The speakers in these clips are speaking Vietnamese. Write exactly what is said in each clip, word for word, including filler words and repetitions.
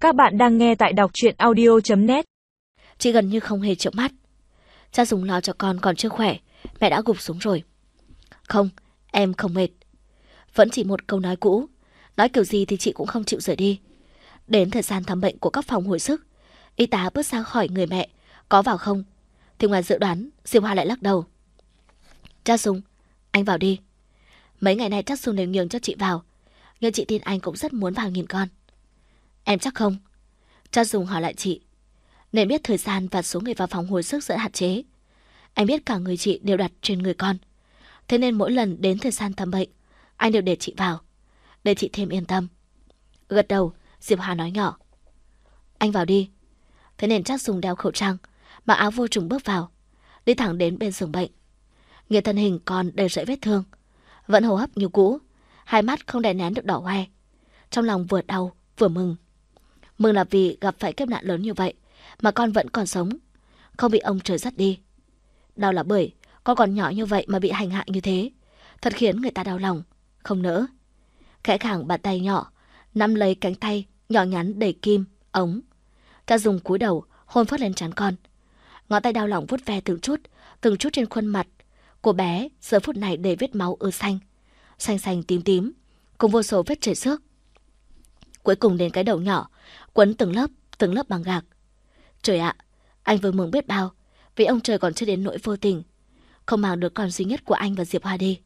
Các bạn đang nghe tại đọc truyện audio chấm net. Chị gần như không hề chợp mắt. Cha Dùng lo cho con còn chưa khỏe, mẹ đã gục xuống rồi. Không, em không mệt. Vẫn chỉ một câu nói cũ, nói kiểu gì thì chị cũng không chịu rời đi. Đến thời gian thăm bệnh của các phòng hồi sức, y tá bước ra khỏi người mẹ, có vào không? Thì ngoài dự đoán, Diệp Hoa lại lắc đầu. Cha Dùng, anh vào đi. Mấy ngày nay chắc Dùng đều nhường cho chị vào, nhưng chị tin anh cũng rất muốn vào nhìn con. Em chắc không? Cha Dùng hỏi lại chị. Nên biết thời gian và số người vào phòng hồi sức rất hạn chế. Anh biết cả người chị đều đặt trên người con. Thế nên mỗi lần đến thời gian thăm bệnh, anh đều để chị vào, để chị thêm yên tâm. Gật đầu, Diệp Hà nói nhỏ. Anh vào đi. Thế nên chắc Dùng đeo khẩu trang, mặc áo vô trùng bước vào, đi thẳng đến bên giường bệnh. Người thân hình còn đầy rẫy vết thương, vẫn hô hấp như cũ, hai mắt không đè nén được đỏ hoe. Trong lòng vừa đau vừa mừng. Mừng là vì gặp phải kiếp nạn lớn như vậy mà con vẫn còn sống, không bị ông trời dắt đi. Đau là bởi con còn nhỏ như vậy mà bị hành hạ như thế, thật khiến người ta đau lòng, không nỡ. Khẽ khàng bàn tay nhỏ nắm lấy cánh tay nhỏ nhắn đầy kim, ống. Ta dùng cúi đầu hôn phớt lên trán con. Ngón tay đau lòng vuốt ve từng chút, từng chút trên khuôn mặt của bé giờ phút này đầy vết máu ứ xanh, xanh xanh tím tím, cùng vô số vết chảy xước. Cuối cùng đến cái đầu nhỏ, quấn từng lớp, từng lớp bằng gạc. Trời ạ, anh vừa mừng biết bao, vì ông trời còn chưa đến nỗi vô tình, không mang được con duy nhất của anh và Diệp Hoa đi.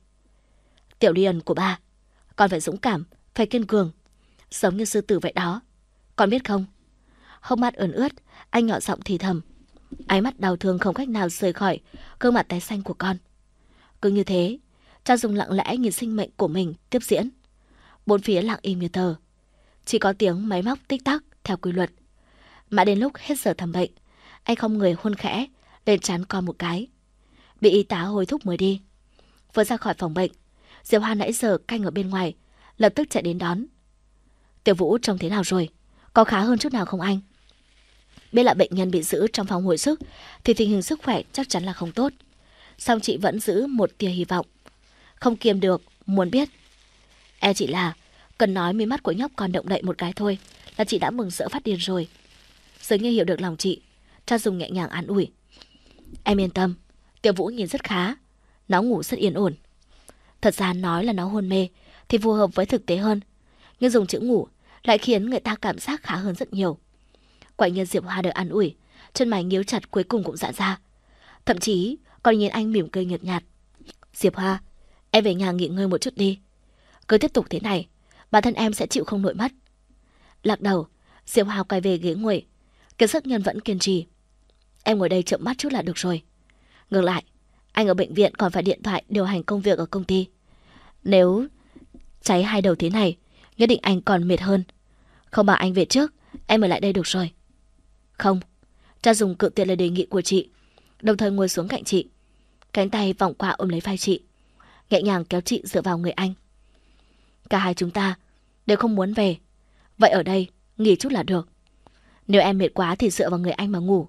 Tiểu Điền của ba, con phải dũng cảm, phải kiên cường, giống như sư tử vậy đó. Con biết không? Hốc mắt ươn ướt, anh nhỏ giọng thì thầm. Ánh mắt đau thương không cách nào rời khỏi gương mặt tái xanh của con. Cứ như thế, cha Dùng lặng lẽ nhìn sinh mệnh của mình tiếp diễn. Bốn phía lặng im như tờ, chỉ có tiếng máy móc tích tắc theo quy luật. Mà đến lúc hết giờ thăm bệnh, anh không người hôn khẽ lên trán con một cái. Bị y tá hối thúc mới đi. Vừa ra khỏi phòng bệnh, Diệp Hoa nãy giờ canh ở bên ngoài, lập tức chạy đến đón. Tiểu Vũ trông thế nào rồi? Có khá hơn chút nào không anh? Biết là bệnh nhân bị giữ trong phòng hồi sức thì tình hình sức khỏe chắc chắn là không tốt. Song chị vẫn giữ một tia hy vọng, không kiềm được muốn biết. E chỉ là cần nói mí mắt của nhóc còn động đậy một cái thôi là chị đã mừng rỡ phát điên rồi. Dường như hiểu được lòng chị, cha Dùng nhẹ nhàng an ủi. Em yên tâm, Tiểu Vũ nhìn rất khá, nó ngủ rất yên ổn. Thật ra nói là nó hôn mê thì phù hợp với thực tế hơn, nhưng dùng chữ ngủ lại khiến người ta cảm giác khá hơn rất nhiều. Quả nhiên Diệp Hoa được an ủi, chân mày nhíu chặt cuối cùng cũng giãn ra. Thậm chí còn nhìn anh mỉm cười nhợt nhạt. Diệp Hoa, em về nhà nghỉ ngơi một chút đi. Cứ tiếp tục thế này, bản thân em sẽ chịu không nổi mất. Lắc đầu, Diệp Hoa quay về ghế ngồi. Kiệt Sức Nhân vẫn kiên trì. Em ngồi đây chợp mắt chút là được rồi. Ngược lại, anh ở bệnh viện còn phải điện thoại điều hành công việc ở công ty. Nếu cháy hai đầu thế này, nhất định anh còn mệt hơn. Không bảo anh về trước, em ở lại đây được rồi. Không, cha Dùng cự tuyệt lời đề nghị của chị, đồng thời ngồi xuống cạnh chị, cánh tay vòng qua ôm lấy vai chị, nhẹ nhàng kéo chị dựa vào người anh. Cả hai chúng ta đều không muốn về, vậy ở đây nghỉ chút là được. Nếu em mệt quá thì dựa vào người anh mà ngủ.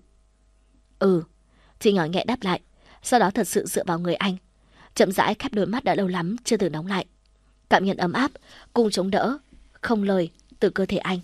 Ừ, chị nhỏ nhẹ đáp lại, sau đó thật sự dựa vào người anh, chậm rãi khép đôi mắt đã lâu lắm chưa từng đóng lại, cảm nhận ấm áp cùng chống đỡ không lời từ cơ thể anh.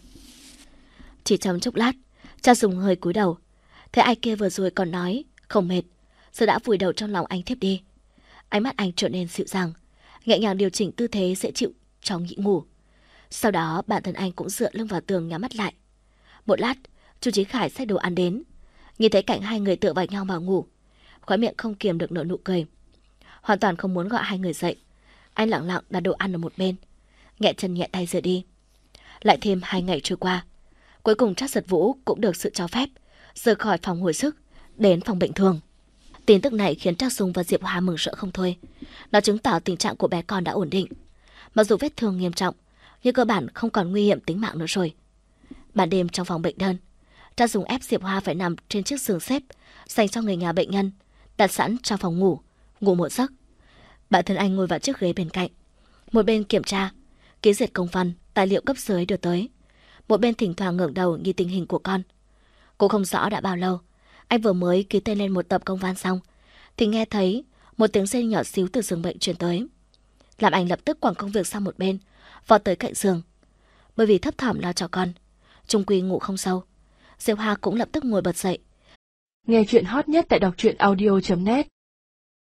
Chỉ trong chốc lát, cha Dùng hơi cúi đầu, thấy ai kia vừa rồi còn nói không mệt, giờ đã vùi đầu trong lòng anh thiếp đi. Ánh mắt anh trở nên dịu dàng, nhẹ nhàng điều chỉnh tư thế dễ chịu trong nhĩ ngủ. Sau đó bản thân anh cũng dựa lưng vào tường nhắm mắt lại. Một lát, Chu Chí Khải xách đồ ăn đến, nhìn thấy cảnh hai người tựa vào nhau mà ngủ, khóe miệng không kiềm được nở nụ cười. Hoàn toàn không muốn gọi hai người dậy, anh lặng lặng đặt đồ ăn ở một bên, nhẹ chân nhẹ tay rời đi. Lại thêm hai ngày trôi qua, cuối cùng Trác Giật Vũ cũng được sự cho phép rời khỏi phòng hồi sức đến phòng bệnh thường. Tin tức này khiến Trác Dung và Diệp Hoa mừng rỡ không thôi. Nó chứng tỏ tình trạng của bé con đã ổn định, mặc dù vết thương nghiêm trọng nhưng cơ bản không còn nguy hiểm tính mạng nữa rồi. Ban đêm trong phòng bệnh đơn, Trác Dung ép Diệp Hoa phải nằm trên chiếc giường xếp dành cho người nhà bệnh nhân, đặt sẵn trong phòng ngủ, ngủ một giấc. Bản thân anh ngồi vào chiếc ghế bên cạnh, một bên kiểm tra, ký duyệt công văn, tài liệu cấp dưới đưa tới, một bên thỉnh thoảng ngẩng đầu nhìn tình hình của con. Cũng không rõ đã bao lâu, anh vừa mới ký tên lên một tập công văn xong, thì nghe thấy một tiếng rên nhỏ xíu từ giường bệnh truyền tới, làm anh lập tức quẳng công việc sang một bên, vọt tới cạnh giường. Bởi vì thấp thỏm lo cho con, Trung Quy ngủ không sâu. Diệu Hà cũng lập tức ngồi bật dậy. Nghe chuyện hot nhất tại đọc truyện audio chấm net.